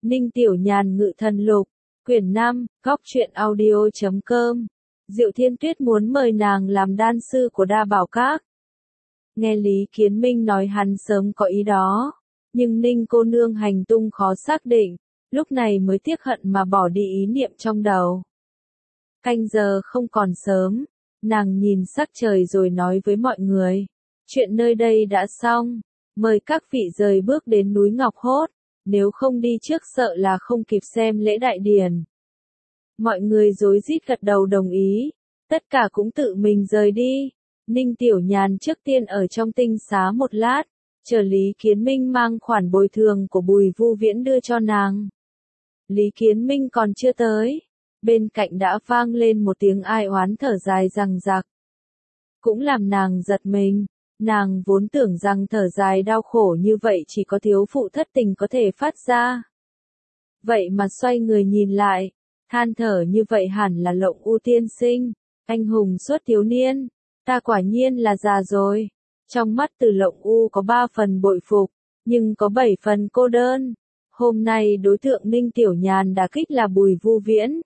Ninh Tiểu Nhàn Ngự Thần Lục, quyển 5, góc truyện audio.com. Diệu Thiên Tuyết muốn mời nàng làm đan sư của Đa Bảo Các. Nghe Lý Kiến Minh nói hắn sớm có ý đó, nhưng Ninh cô nương hành tung khó xác định, lúc này mới tiếc hận mà bỏ đi ý niệm trong đầu. Canh giờ không còn sớm, nàng nhìn sắc trời rồi nói với mọi người, chuyện nơi đây đã xong, mời các vị rời bước đến núi Ngọc Hốt, nếu không đi trước sợ là không kịp xem lễ đại điển. Mọi người rối rít gật đầu đồng ý, tất cả cũng tự mình rời đi. Ninh Tiểu Nhàn trước tiên ở trong tinh xá một lát, chờ Lý Kiến Minh mang khoản bồi thường của Bùi Vu Viễn đưa cho nàng. Lý Kiến Minh còn chưa tới, bên cạnh đã vang lên một tiếng ai oán thở dài rằng rặc. Cũng làm nàng giật mình, nàng vốn tưởng rằng thở dài đau khổ như vậy chỉ có thiếu phụ thất tình có thể phát ra. Vậy mà xoay người nhìn lại, than thở như vậy hẳn là Lộng U tiên sinh, anh hùng suốt thiếu niên, ta quả nhiên là già rồi. Trong mắt Từ Lộng U có 3 phần bội phục, nhưng có 7 phần cô đơn. Hôm nay đối tượng Ninh Tiểu Nhàn đả kích là Bùi Vu Viễn.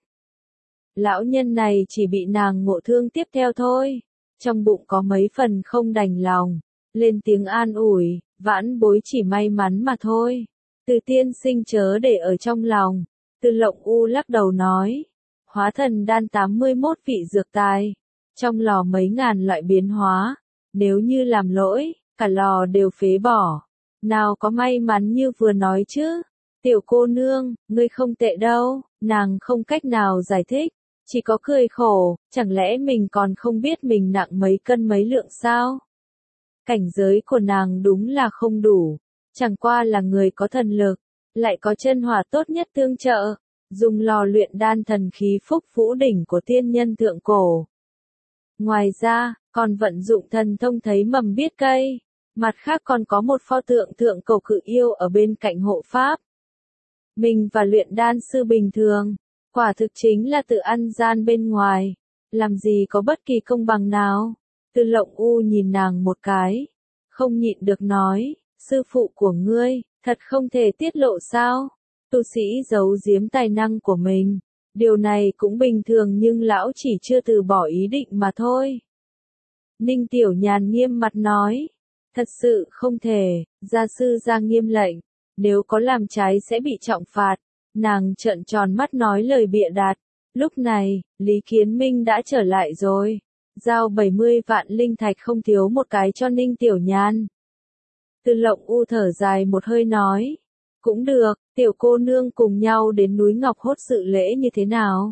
Lão nhân này chỉ bị nàng ngộ thương tiếp theo thôi, trong bụng có mấy phần không đành lòng, lên tiếng an ủi, vãn bối chỉ may mắn mà thôi. Từ tiên sinh chớ để ở trong lòng. Từ Lộng U lắc đầu nói, hóa thần đan 81 vị dược tài, trong lò mấy ngàn loại biến hóa, nếu như làm lỗi, cả lò đều phế bỏ. Nào có may mắn như vừa nói chứ. Tiểu cô nương, ngươi không tệ đâu. Nàng không cách nào giải thích, chỉ có cười khổ, chẳng lẽ mình còn không biết mình nặng mấy cân mấy lượng sao? Cảnh giới của nàng đúng là không đủ, chẳng qua là người có thần lực, lại có chân hỏa tốt nhất tương trợ, dùng lò luyện đan thần khí Phúc Vũ đỉnh của tiên nhân thượng cổ. Ngoài ra, còn vận dụng thần thông thấy mầm biết cây, mặt khác còn có một pho tượng thượng cổ cự yêu ở bên cạnh hộ pháp. Mình và luyện đan sư bình thường, quả thực chính là tự ăn gian bên ngoài, làm gì có bất kỳ công bằng nào. Từ Lộng U nhìn nàng một cái, không nhịn được nói, sư phụ của ngươi, thật không thể tiết lộ sao? Tu sĩ giấu giếm tài năng của mình, điều này cũng bình thường nhưng lão chỉ chưa từ bỏ ý định mà thôi. Ninh Tiểu Nhàn nghiêm mặt nói, thật sự không thể, gia sư ra nghiêm lệnh, nếu có làm trái sẽ bị trọng phạt. Nàng trợn tròn mắt nói lời bịa đặt. Lúc này, Lý Kiến Minh đã trở lại rồi, giao 70 vạn linh thạch không thiếu một cái cho Ninh Tiểu Nhàn. Từ Lộng U thở dài một hơi nói, cũng được, tiểu cô nương cùng nhau đến núi Ngọc Hốt dự lễ như thế nào?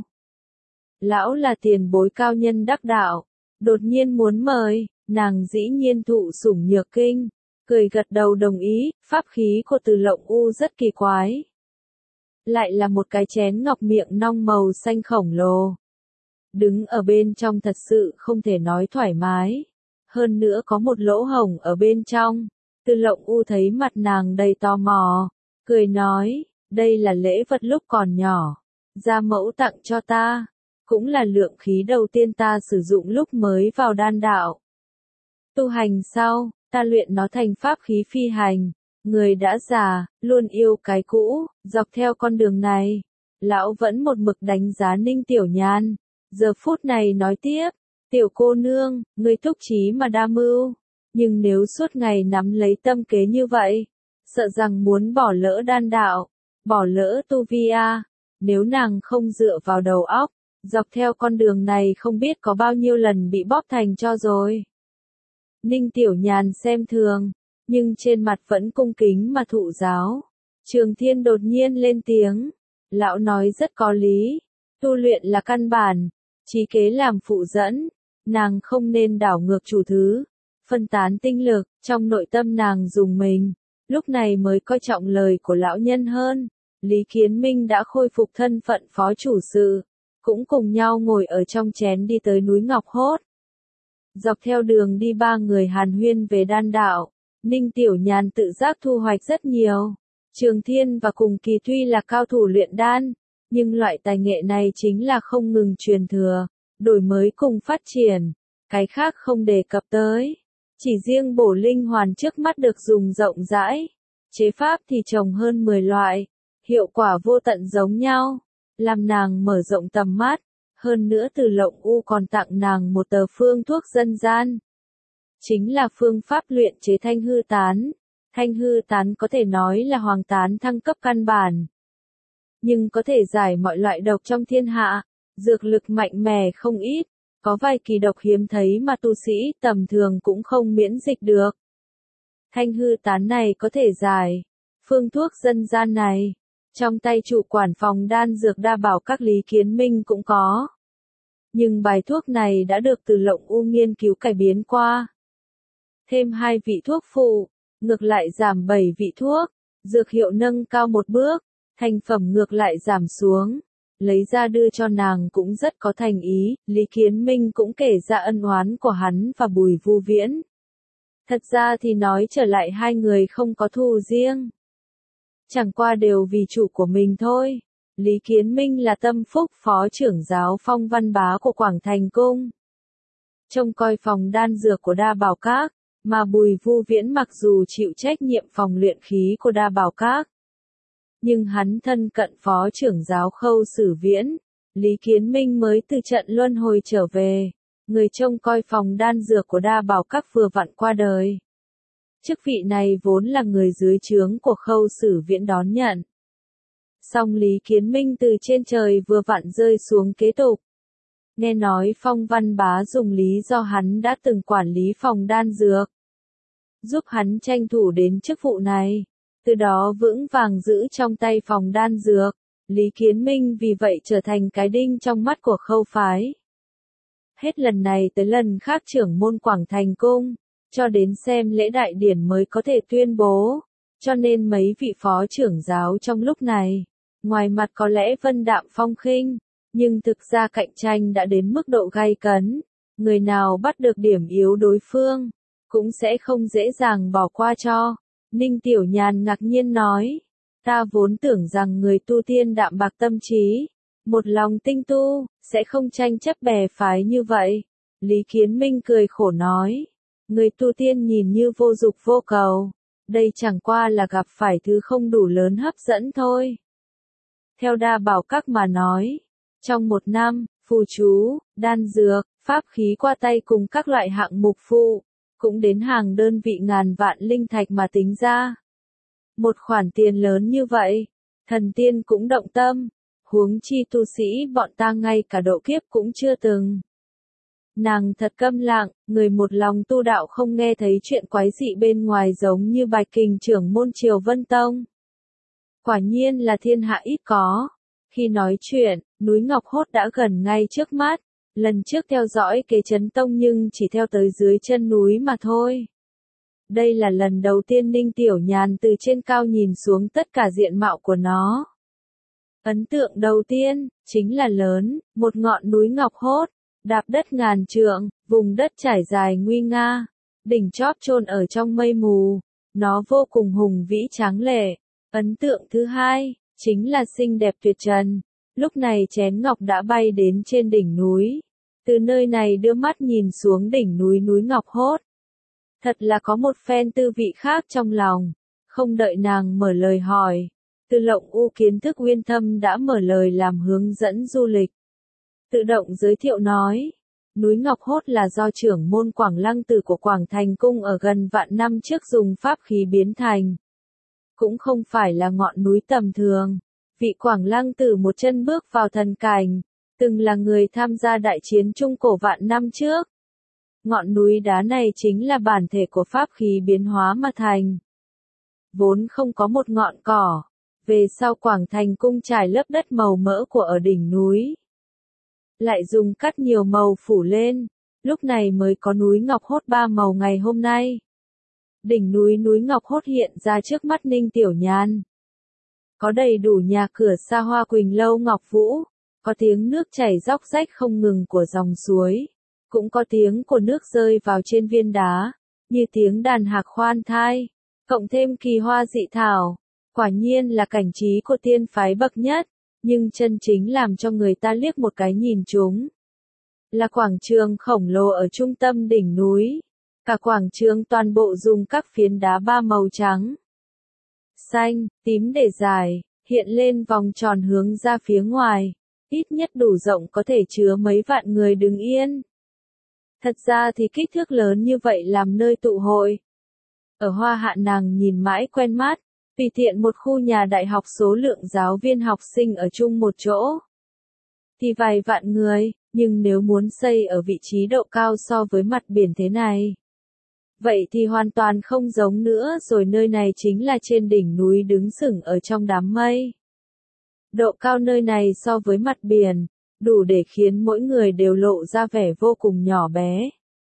Lão là tiền bối cao nhân đắc đạo, đột nhiên muốn mời, nàng dĩ nhiên thụ sủng nhược kinh, cười gật đầu đồng ý. Pháp khí của Từ Lộng U rất kỳ quái, lại là một cái chén ngọc miệng nong màu xanh khổng lồ. Đứng ở bên trong thật sự không thể nói thoải mái, hơn nữa có một lỗ hổng ở bên trong. Từ Lộng U thấy mặt nàng đầy tò mò, cười nói, đây là lễ vật lúc còn nhỏ, gia mẫu tặng cho ta, cũng là lượng khí đầu tiên ta sử dụng lúc mới vào đan đạo. Tu hành sau, ta luyện nó thành pháp khí phi hành. Người đã già, luôn yêu cái cũ, dọc theo con đường này, lão vẫn một mực đánh giá Ninh Tiểu Nhàn. Giờ phút này nói tiếp, tiểu cô nương, ngươi túc trí mà đa mưu, nhưng nếu suốt ngày nắm lấy tâm kế như vậy, sợ rằng muốn bỏ lỡ đan đạo, bỏ lỡ tu vi a. Nếu nàng không dựa vào đầu óc, dọc theo con đường này không biết có bao nhiêu lần bị bóp thành cho rồi. Ninh Tiểu Nhàn xem thường, nhưng trên mặt vẫn cung kính mà thụ giáo. Trường Thiên đột nhiên lên tiếng, lão nói rất có lý, tu luyện là căn bản, trí kế làm phụ dẫn, nàng không nên đảo ngược chủ thứ, phân tán tinh lực, trong nội tâm nàng dùng mình, lúc này mới coi trọng lời của lão nhân hơn. Lý Kiến Minh đã khôi phục thân phận phó chủ sự, cũng cùng nhau ngồi ở trong chén đi tới núi Ngọc Hốt. Dọc theo đường đi 3 người hàn huyên về đan đạo. Ninh Tiểu Nhàn tự giác thu hoạch rất nhiều. Trường Thiên và Cùng Kỳ tuy là cao thủ luyện đan, nhưng loại tài nghệ này chính là không ngừng truyền thừa, đổi mới cùng phát triển, cái khác không đề cập tới. Chỉ riêng bổ linh hoàn trước mắt được dùng rộng rãi, chế pháp thì trồng hơn 10 loại, hiệu quả vô tận giống nhau, làm nàng mở rộng tầm mắt, hơn nữa Từ Lộng U còn tặng nàng một tờ phương thuốc dân gian. Chính là phương pháp luyện chế thanh hư tán. Thanh hư tán có thể nói là hoàng tán thăng cấp căn bản, nhưng có thể giải mọi loại độc trong thiên hạ, dược lực mạnh mẽ không ít, có vài kỳ độc hiếm thấy mà tu sĩ tầm thường cũng không miễn dịch được. Thanh hư tán này có thể giải, phương thuốc dân gian này, trong tay chủ quản phòng đan dược Đa Bảo Các Lý Kiến Minh cũng có. Nhưng bài thuốc này đã được Từ Lộng U nghiên cứu cải biến qua. Thêm 2 vị thuốc phụ, ngược lại giảm 7 vị thuốc, dược hiệu nâng cao một bước, thành phẩm ngược lại giảm xuống. Lấy ra đưa cho nàng cũng rất có thành ý, Lý Kiến Minh cũng kể ra ân oán của hắn và Bùi Vu Viễn. Thật ra thì nói trở lại hai người không có thù riêng. Chẳng qua đều vì chủ của mình thôi. Lý Kiến Minh là tâm phúc phó trưởng giáo Phong Văn Bá của Quảng Thành Cung, trông coi phòng đan dược của Đa Bảo Các, mà Bùi Vu Viễn mặc dù chịu trách nhiệm phòng luyện khí của Đa Bảo Các, nhưng hắn thân cận phó trưởng giáo Khâu Sử Viễn. Lý Kiến Minh mới từ trận luân hồi trở về, người trông coi phòng đan dược của Đa Bảo Các vừa vặn qua đời. Chức vị này vốn là người dưới trướng của Khâu Sử Viễn đón nhận. Song Lý Kiến Minh từ trên trời vừa vặn rơi xuống kế tục. Nghe nói Phong Văn Bá dùng lý do hắn đã từng quản lý phòng đan dược, giúp hắn tranh thủ đến chức vụ này, từ đó vững vàng giữ trong tay phòng đan dược. Lý Kiến Minh vì vậy trở thành cái đinh trong mắt của Khâu phái. Hết lần này tới lần khác trưởng môn Quảng Thành Cung, cho đến xem lễ đại điển mới có thể tuyên bố, cho nên mấy vị phó trưởng giáo trong lúc này, ngoài mặt có lẽ vân đạm phong khinh, nhưng thực ra cạnh tranh đã đến mức độ gay cấn, người nào bắt được điểm yếu đối phương, cũng sẽ không dễ dàng bỏ qua cho. Ninh Tiểu Nhàn ngạc nhiên nói, ta vốn tưởng rằng người tu tiên đạm bạc tâm trí, một lòng tinh tu, sẽ không tranh chấp bè phái như vậy. Lý Kiến Minh cười khổ nói, người tu tiên nhìn như vô dục vô cầu, đây chẳng qua là gặp phải thứ không đủ lớn hấp dẫn thôi. Theo Đa Bảo Các mà nói, trong một năm, phù chú, đan dược, pháp khí qua tay cùng các loại hạng mục phụ, cũng đến hàng đơn vị ngàn vạn linh thạch mà tính ra. Một khoản tiền lớn như vậy, thần tiên cũng động tâm, huống chi tu sĩ bọn ta ngay cả độ kiếp cũng chưa từng. Nàng thật câm lặng, người một lòng tu đạo không nghe thấy chuyện quái dị bên ngoài giống như Bạch Kình trưởng môn Triều Vân Tông. Quả nhiên là thiên hạ ít có. Khi nói chuyện, núi Ngọc Hốt đã gần ngay trước mắt. Lần trước theo dõi kế Chấn Tông nhưng chỉ theo tới dưới chân núi mà thôi. Đây là lần đầu tiên Ninh Tiểu Nhàn từ trên cao nhìn xuống tất cả diện mạo của nó. Ấn tượng đầu tiên, chính là lớn, một ngọn núi Ngọc Hốt, đạp đất ngàn trượng, vùng đất trải dài nguy nga, đỉnh chóp chôn ở trong mây mù, nó vô cùng hùng vĩ tráng lệ. Ấn tượng thứ hai, chính là xinh đẹp tuyệt trần. Lúc này chén ngọc đã bay đến trên đỉnh núi. Từ nơi này đưa mắt nhìn xuống đỉnh núi núi Ngọc Hốt. Thật là có một phen tư vị khác trong lòng. Không đợi nàng mở lời hỏi, Từ Lộng U kiến thức uyên thâm đã mở lời làm hướng dẫn du lịch. Tự động giới thiệu nói, núi Ngọc Hốt là do trưởng môn Quảng Lăng Tử của Quảng Thành Cung ở gần vạn năm trước dùng pháp khí biến thành. Cũng không phải là ngọn núi tầm thường. Vị Quảng Lăng Tử một chân bước vào thần cảnh, từng là người tham gia đại chiến trung cổ vạn năm trước. Ngọn núi đá này chính là bản thể của pháp khí biến hóa mà thành. Vốn không có một ngọn cỏ, về sau Quảng Thành Cung trải lớp đất màu mỡ của ở đỉnh núi. Lại dùng cát nhiều màu phủ lên, lúc này mới có núi Ngọc Hốt ba màu ngày hôm nay. Đỉnh núi núi Ngọc Hốt hiện ra trước mắt Ninh Tiểu Nhàn. Có đầy đủ nhà cửa xa hoa Quỳnh Lâu Ngọc Vũ, có tiếng nước chảy róc rách không ngừng của dòng suối, cũng có tiếng của nước rơi vào trên viên đá, như tiếng đàn hạc khoan thai, cộng thêm kỳ hoa dị thảo, quả nhiên là cảnh trí của tiên phái bậc nhất, nhưng chân chính làm cho người ta liếc một cái nhìn trúng. Là quảng trường khổng lồ ở trung tâm đỉnh núi, cả quảng trường toàn bộ dùng các phiến đá ba màu trắng, xanh, tím để dài, hiện lên vòng tròn hướng ra phía ngoài, ít nhất đủ rộng có thể chứa mấy vạn người đứng yên. Thật ra thì kích thước lớn như vậy làm nơi tụ hội. Ở Hoa Hạ nàng nhìn mãi quen mắt, tùy tiện một khu nhà đại học số lượng giáo viên học sinh ở chung một chỗ. Thì vài vạn người, nhưng nếu muốn xây ở vị trí độ cao so với mặt biển thế này. Vậy thì hoàn toàn không giống nữa rồi, nơi này chính là trên đỉnh núi đứng sừng ở trong đám mây. Độ cao nơi này so với mặt biển, đủ để khiến mỗi người đều lộ ra vẻ vô cùng nhỏ bé.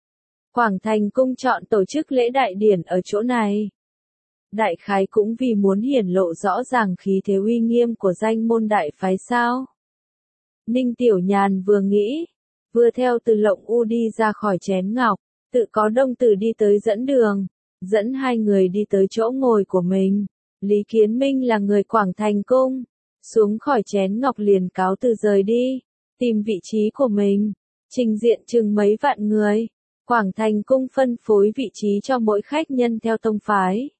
Quảng Thành Cung chọn tổ chức lễ đại điển ở chỗ này. Đại khái cũng vì muốn hiển lộ rõ ràng khí thế uy nghiêm của danh môn đại phái sao. Ninh Tiểu Nhàn vừa nghĩ, vừa theo Từ Lộng U đi ra khỏi chén ngọc, tự có Đông Tử đi tới dẫn đường, dẫn hai người đi tới chỗ ngồi của mình. Lý Kiến Minh là người Quảng Thành Cung, xuống khỏi chén ngọc liền cáo từ rời đi, tìm vị trí của mình, trình diện chừng mấy vạn người. Quảng Thành Cung phân phối vị trí cho mỗi khách nhân theo tông phái.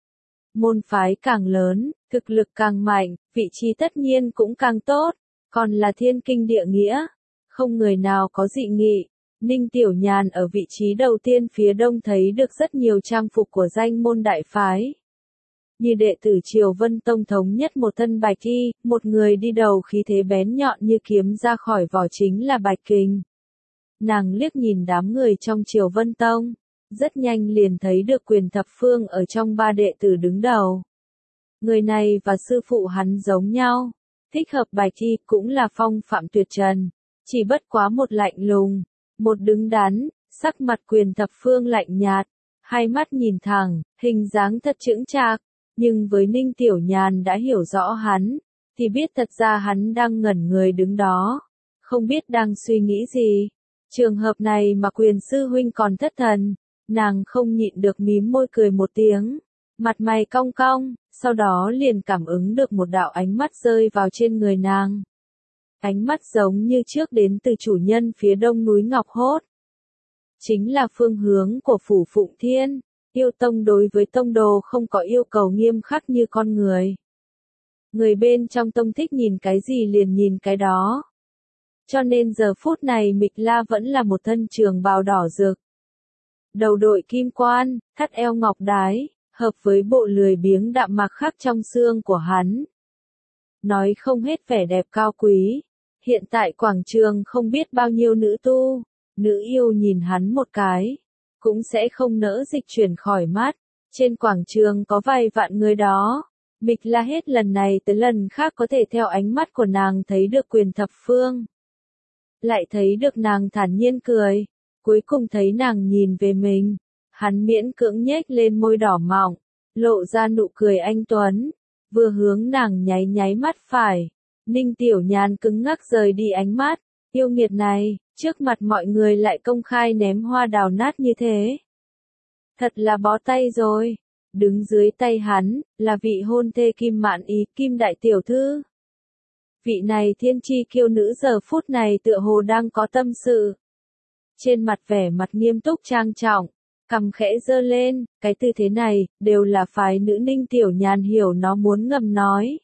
Môn phái càng lớn, thực lực càng mạnh, vị trí tất nhiên cũng càng tốt, còn là thiên kinh địa nghĩa, không người nào có dị nghị. Ninh Tiểu Nhàn ở vị trí đầu tiên phía đông thấy được rất nhiều trang phục của danh môn đại phái. Như đệ tử Triều Vân Tông thống nhất một thân bạch y, một người đi đầu khí thế bén nhọn như kiếm ra khỏi vỏ chính là Bạch Kình. Nàng liếc nhìn đám người trong Triều Vân Tông, rất nhanh liền thấy được Quyền Thập Phương ở trong ba đệ tử đứng đầu. Người này và sư phụ hắn giống nhau, thích hợp bạch y cũng là phong phạm tuyệt trần, chỉ bất quá một lạnh lùng, một đứng đắn, sắc mặt Quyền Thập Phương lạnh nhạt, hai mắt nhìn thẳng, hình dáng thật chững chạc, nhưng với Ninh Tiểu Nhàn đã hiểu rõ hắn, thì biết thật ra hắn đang ngẩn người đứng đó, không biết đang suy nghĩ gì. Trường hợp này mà Quyền sư huynh còn thất thần, nàng không nhịn được mím môi cười một tiếng, mặt mày cong cong, sau đó liền cảm ứng được một đạo ánh mắt rơi vào trên người nàng. Ánh mắt giống như trước đến từ chủ nhân phía đông núi Ngọc Hốt. Chính là phương hướng của Phủ Phụng Thiên, yêu tông đối với tông đồ không có yêu cầu nghiêm khắc như con người. Người bên trong tông thích nhìn cái gì liền nhìn cái đó. Cho nên giờ phút này Mịch La vẫn là một thân trường bào đỏ rực. Đầu đội kim quan, thắt eo ngọc đái, hợp với bộ lười biếng đạm mạc khắc trong xương của hắn. Nói không hết vẻ đẹp cao quý. Hiện tại quảng trường không biết bao nhiêu nữ tu, nữ yêu nhìn hắn một cái, cũng sẽ không nỡ dịch chuyển khỏi mắt. Trên quảng trường có vài vạn người đó. Mịch La hết lần này tới lần khác có thể theo ánh mắt của nàng thấy được Quyền Thập Phương. Lại thấy được nàng thản nhiên cười, cuối cùng thấy nàng nhìn về mình, hắn miễn cưỡng nhếch lên môi đỏ mọng, lộ ra nụ cười anh tuấn, vừa hướng nàng nháy nháy mắt phải. Ninh Tiểu Nhàn cứng ngắc rời đi ánh mắt, yêu nghiệt này, trước mặt mọi người lại công khai ném hoa đào nát như thế. Thật là bó tay rồi, đứng dưới tay hắn, là vị hôn thê Kim Mạn Ý, Kim Đại Tiểu Thư. Vị này thiên chi kiêu nữ giờ phút này tựa hồ đang có tâm sự. Trên mặt vẻ mặt nghiêm túc trang trọng, cằm khẽ giơ lên, cái tư thế này, đều là phái nữ. Ninh Tiểu Nhàn hiểu nó muốn ngầm nói.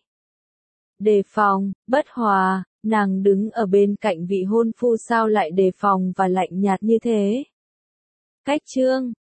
Đề phòng, bất hòa, nàng đứng ở bên cạnh vị hôn phu sao lại đề phòng và lạnh nhạt như thế. Cách chương